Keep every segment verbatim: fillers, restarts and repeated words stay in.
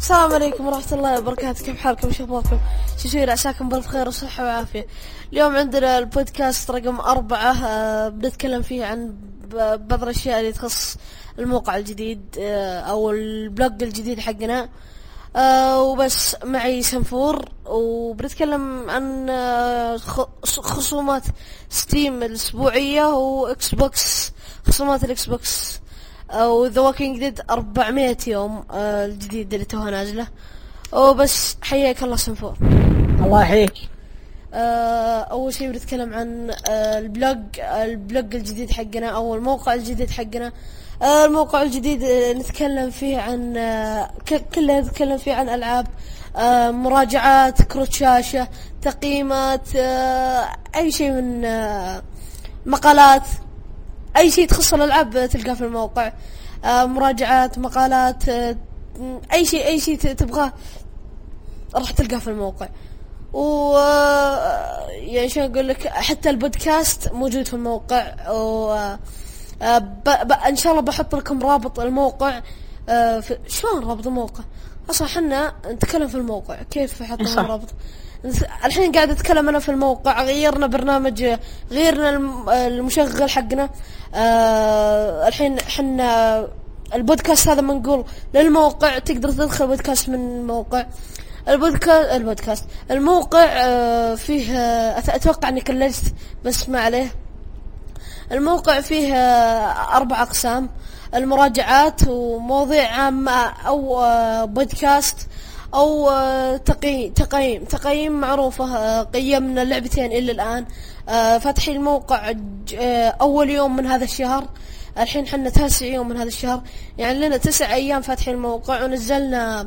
السلام عليكم ورحمة الله وبركاته. كيف حالكم؟ شو اخباركم؟ شو يصير؟ عساكم بالف خير وصحة وعافية. اليوم عندنا البودكاست رقم أربعة، آه بنتكلم فيه عن بعض الأشياء اللي تخص الموقع الجديد آه أو البلوج الجديد حقنا. آه وبس معي سنفور، وبنتكلم عن آه خصومات ستيم الأسبوعية وإكس بوكس، خصومات الإكس بوكس او ذا ووكينج ديد أربعمية يوم آه الجديد اللي توها نازله. وبس حياك الله سنفور. الله يحييك. آه اول شيء بنتكلم عن آه البلوج البلوج الجديد حقنا او الموقع الجديد حقنا. آه الموقع الجديد آه نتكلم فيه عن آه كله نتكلم فيه عن العاب، آه مراجعات، كروت شاشه، تقييمات، آه اي شيء من آه مقالات، اي شيء تخص الالعاب تلقاه في الموقع. آه مراجعات، مقالات، آه اي شيء اي شيء تبغاه راح تلقاه في الموقع. و آه يعني شو اقول لك، حتى البودكاست موجود في الموقع. و آه ب... ب... ان شاء الله بحط لكم رابط الموقع. آه في... شلون رابط الموقع؟ اصلا احنا نتكلم في الموقع، كيف احط لكم رابط؟ الحين قاعد اتكلم انا في الموقع، غيرنا برنامج، غيرنا المشغل حقنا. آه الحين احنا البودكاست هذا منقول للموقع، تقدر تدخل بودكاست من الموقع. البودكاست البودكاست الموقع آه فيه آه اتوقع اني كلجت بس ما عليه. الموقع فيه آه اربع اقسام: المراجعات ومواضيع عامة او آه بودكاست او تقييم تقييم تقييم معروفة. قيمنا لعبتين الى الان. فاتحين الموقع اول يوم من هذا الشهر، الحين حنا تاسع يوم من هذا الشهر، يعني لنا تسع ايام فاتحين الموقع. ونزلنا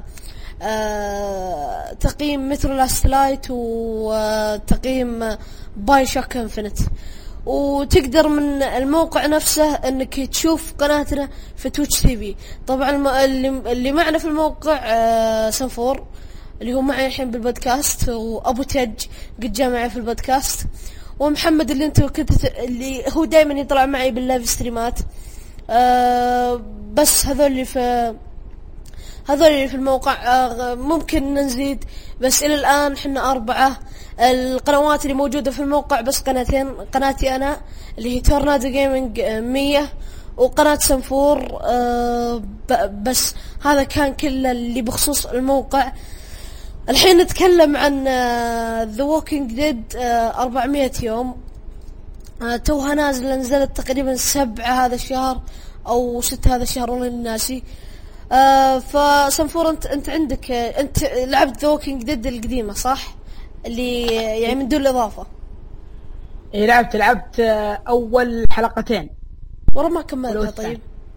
تقييم مترو لاست لايت وتقييم باي شوك انفنت. وتقدر من الموقع نفسه انك تشوف قناتنا في تويتش تي في. طبعا اللي, اللي معنا في الموقع آه سنفور اللي هو معي الحين بالبودكاست، وابو تج قد جاء معي في البودكاست، ومحمد اللي انتو كنت اللي هو دائما يطلع معي باللايف ستريمات. آه بس هذول اللي في هذول اللي في الموقع. آه ممكن نزيد، بس الى الان حنا اربعة. القنوات اللي موجودة في الموقع بس قناتين: قناتي انا اللي هي تورنادو جيمنج مية، وقناة سنفور. آه بس هذا كان كله اللي بخصوص الموقع. الحين نتكلم عن ذا ووكينج ديد أربعمية يوم. آه توها نازلة، نزلت تقريبا سبعة هذا الشهر او ستة هذا الشهر والله ناسي. آه فسنفور انت انت عندك آه انت لعبت ذا ووكينج ديد القديمة صح؟ اللي يعني من دون الإضافة. إيه لعبت لعبت أول حلقتين ورا ما كملتها. طيب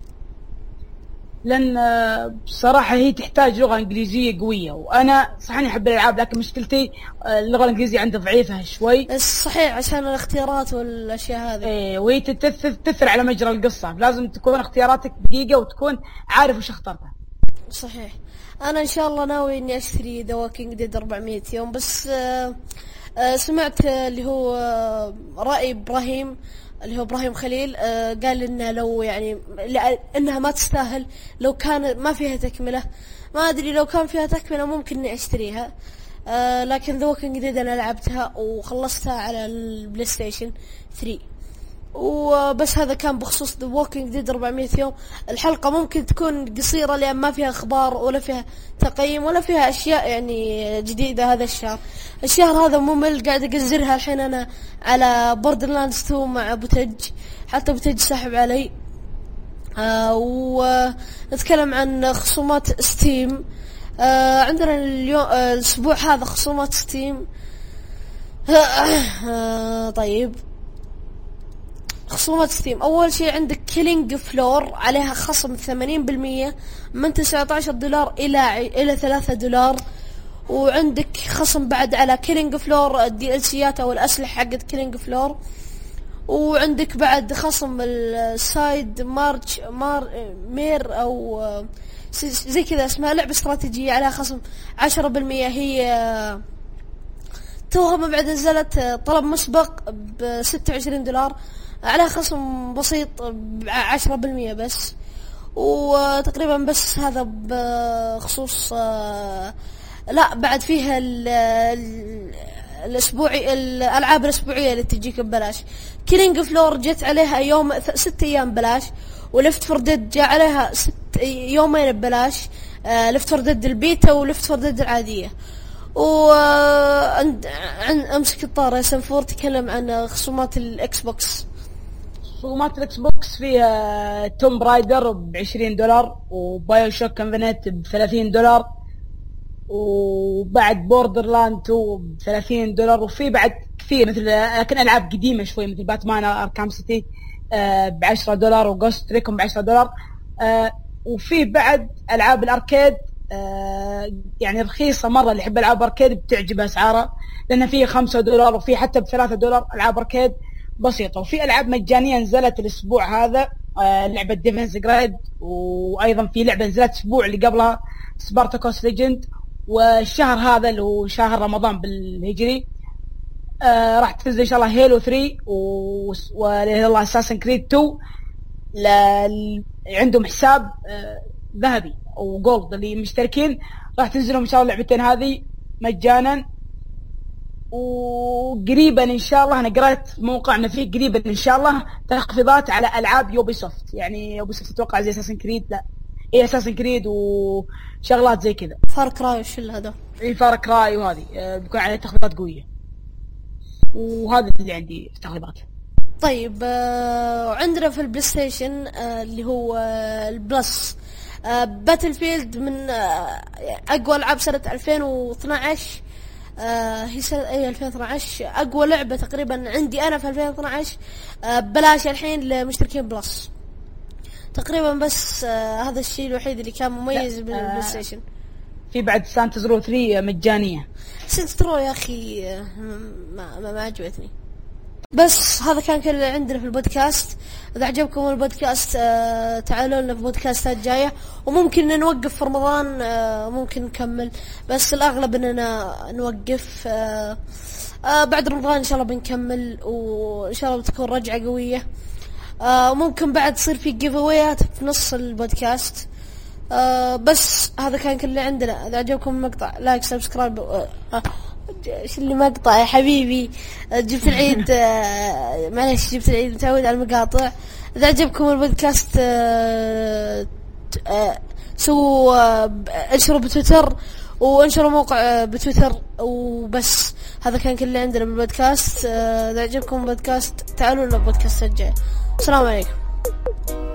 لأن بصراحة هي تحتاج لغة إنجليزية قوية، وأنا صحيح أحب الألعاب لكن مشكلتي اللغة الإنجليزية عندي ضعيفة شوي. صحيح عشان الاختيارات والأشياء هذه. إيه وهي تثر على مجرى القصة، لازم تكون اختياراتك دقيقة وتكون عارف وش اخترتها. صحيح. أنا إن شاء الله ناوي إني أشتري ذا ووكينج ديد أربعمية يوم، بس آآ آآ سمعت اللي هو رأي إبراهيم اللي هو إبراهيم خليل، قال إنه لو يعني إنها ما تستاهل لو كان ما فيها تكملة. ما أدري لو كان فيها تكملة ممكن إني أشتريها. لكن ذا ووكينج ديد أنا لعبتها وخلصتها على البلاي ستيشن ثري. وبس هذا كان بخصوص ذا ووكينج ديد أربعمية يوم. الحلقة ممكن تكون قصيرة لأن ما فيها أخبار ولا فيها تقييم ولا فيها أشياء يعني جديدة هذا الشهر. الشهر هذا ممل، قاعد أقزرها الحين أنا على بوردرلاندز تو مع أبو تج، حتى أبو تج سحب علي. آه ونتكلم عن خصومات ستيم. آه عندنا اليوم آه الأسبوع هذا خصومات ستيم. آه طيب خصومات ستيم. اول شيء عندك كيلينج فلور عليها خصم ثمانين بالمية من تسعة عشر دولار الى الى ثلاثة دولار. وعندك خصم بعد على كيلينج فلور الدي ال سيات او الاسلحه حقت كيلينج فلور. وعندك بعد خصم السايد مارش مار مير او زي كذا اسمها، لعبه استراتيجيه عليها خصم عشرة بالمية. هي توها ما بعد نزلت طلب مسبق بستة وعشرين دولار، على خصم بسيط عشرة بالمية بس. وتقريبا بس هذا بخصوص آه لا بعد فيها ال ال الاسبوعي الالعاب الاسبوعيه اللي تجيك ببلاش. كيلينج فلور جت عليها يوم ست ايام ببلاش، ولفت فور ديد جاء عليها ست يومين ببلاش. آه لفت فور ديد البيتا ولفت فور ديد العاديه. وعند عن امسك الطار سنفور تكلم عن خصومات الاكس بوكس. خصومات الاكس بوكس فيها توم برايدر بعشرين دولار، وبايو شوك انفينيت بثلاثين دولار، وبعد بوردر لاند تو بثلاثين دولار، وفي بعد كثير مثل لكن العاب قديمه شوي مثل باتمان اركام سيتي آه بعشرة دولار، وغوست ريكون بعشرة دولار. آه وفي بعد العاب الاركيد آه يعني رخيصه مره، اللي يحب العاب اركيد بتعجب اسعارها، لان في خمسة دولار وفي حتى بثلاثة دولار العاب اركيد بسيطه. وفي العاب مجانيه نزلت الاسبوع هذا، آه لعبه ديفنس جريد، وايضا في لعبه نزلت الاسبوع اللي قبلها سبارتاكوس ليجند. والشهر هذا اللي هو شهر رمضان بالهجري آه راح تنزل ان شاء الله هيلو ثري والله اساسن كريد تو. ل... عندهم حساب آه ذهبي او جولد اللي مشتركين راح تنزلهم ان شاء الله اللعبتين هذه مجانا. وقريبا ان شاء الله انا قرأت موقعنا فيه قريبا ان شاء الله تخفيضات على العاب يوبي سوفت. يعني يوبي سوفت تتوقع زي اساسن كريد، لا اي اساسن كريد وشغلات زي كذا، فار كراي وش هذا، اي فار كراي، وهذه بيكون عليها تخفيضات قويه. وهذا اللي عندي في تخفيضات. طيب آه عندنا في البلاي ستيشن آه اللي هو آه البلس آه باتل فيلد من آه اقوى العاب سنه ألفين واثناشر. آه هي سنة اي ألفين واثناشر اقوى لعبه تقريبا عندي انا في ألفين واثناشر آه ببلاش الحين لمشتركين بلس تقريبا. بس آه هذا الشيء الوحيد اللي كان مميز بالبلاي ستيشن. في بعد سانتز رو ثري مجانيه. سانتز رو يا اخي آه ما ما, ما عجبتني. بس هذا كان كل اللي عندنا في البودكاست. اذا عجبكم البودكاست آه تعالوا لنا في بودكاستات جايه، وممكن نوقف في رمضان آه ممكن نكمل، بس الاغلب اننا نوقف آه آه بعد رمضان ان شاء الله بنكمل، وان شاء الله بتكون رجعه قويه. آه وممكن بعد تصير في جيف اويات في نص البودكاست. آه بس هذا كان كل اللي عندنا. اذا عجبكم المقطع لايك سبسكرايب. آه آه ايش اللي مقطع يا حبيبي، جبت العيد آه معلش جبت العيد متعود على المقاطع. اذا عجبكم البودكاست آه آه سووا آه انشروا بتويتر وانشروا موقع آه بتويتر وبس. هذا كان كل اللي عندنا بالبودكاست. آه اذا عجبكم البودكاست تعالوا لنا بودكاست الجاي. السلام عليكم.